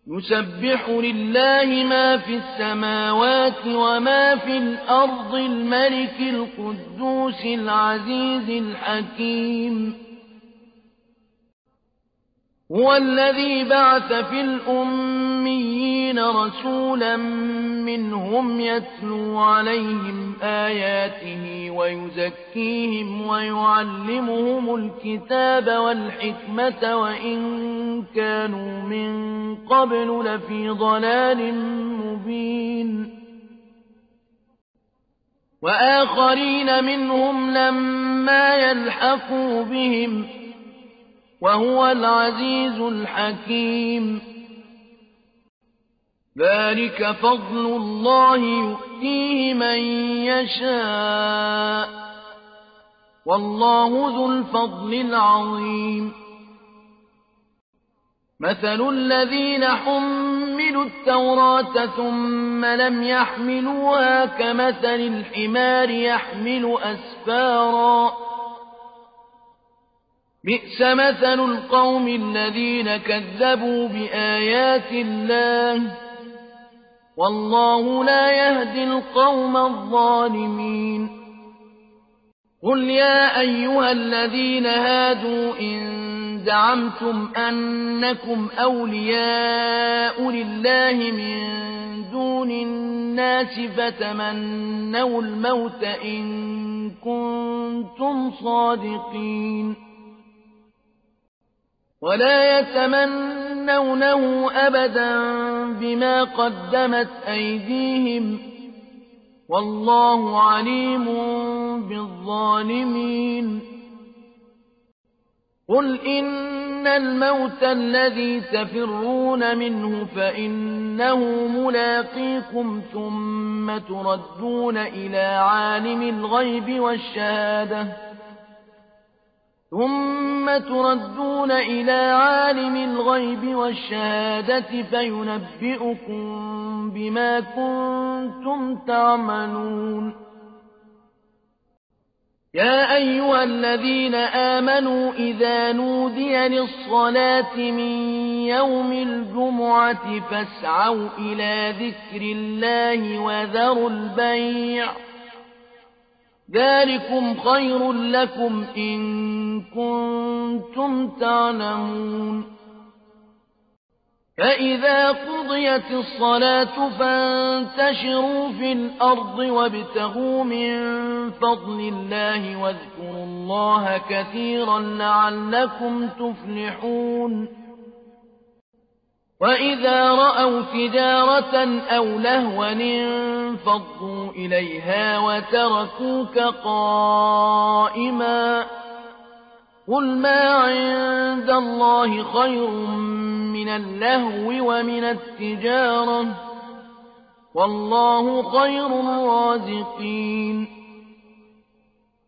يسبح لله ما في السماوات وما في الأرض الملك القدوس العزيز الحكيم هو الذي بعث في الأميين رسولا منهم يتلو عليهم آياته ويزكيهم ويعلمهم الكتاب والحكمة وإن كانوا من قبل لفي ضلال مبين وآخرين منهم لما يلحقوا بهم وهو العزيز الحكيم ذلك فضل الله يؤتيه من يشاء والله ذو الفضل العظيم مثل الذين حملوا التوراة ثم لم يحملوها كمثل الحمار يحمل أسفارا بئس مثل القوم الذين كذبوا بآيات الله والله لا يهدي القوم الظالمين قل يا أيها الذين هادوا إن زعمتم أنكم أولياء لله من دون الناس فتمنوا الموت إن كنتم صادقين ولا يتمنونه أبدا بما قدمت أيديهم والله عليم بالظالمين قل إن الموت الذي تفرون منه فإنه ملاقيكم ثم تردون إلى عالم الغيب والشهادة فينبئكم بما كنتم تعملون يا أيها الذين آمنوا إذا نودي للصلاة من يوم الجمعة فاسعوا إلى ذكر الله وذروا البيع ذلكم خير لكم إن كنتم تعلمون فإذا قضيت الصلاة فانتشروا في الأرض وابتغوا من فضل الله واذكروا الله كثيرا لعلكم تفلحون وإذا رأوا تجارة أو لهوا انفضوا إليها وتركوك قائما قل ما عند الله خير من اللهو ومن التجارة والله خير الرازقين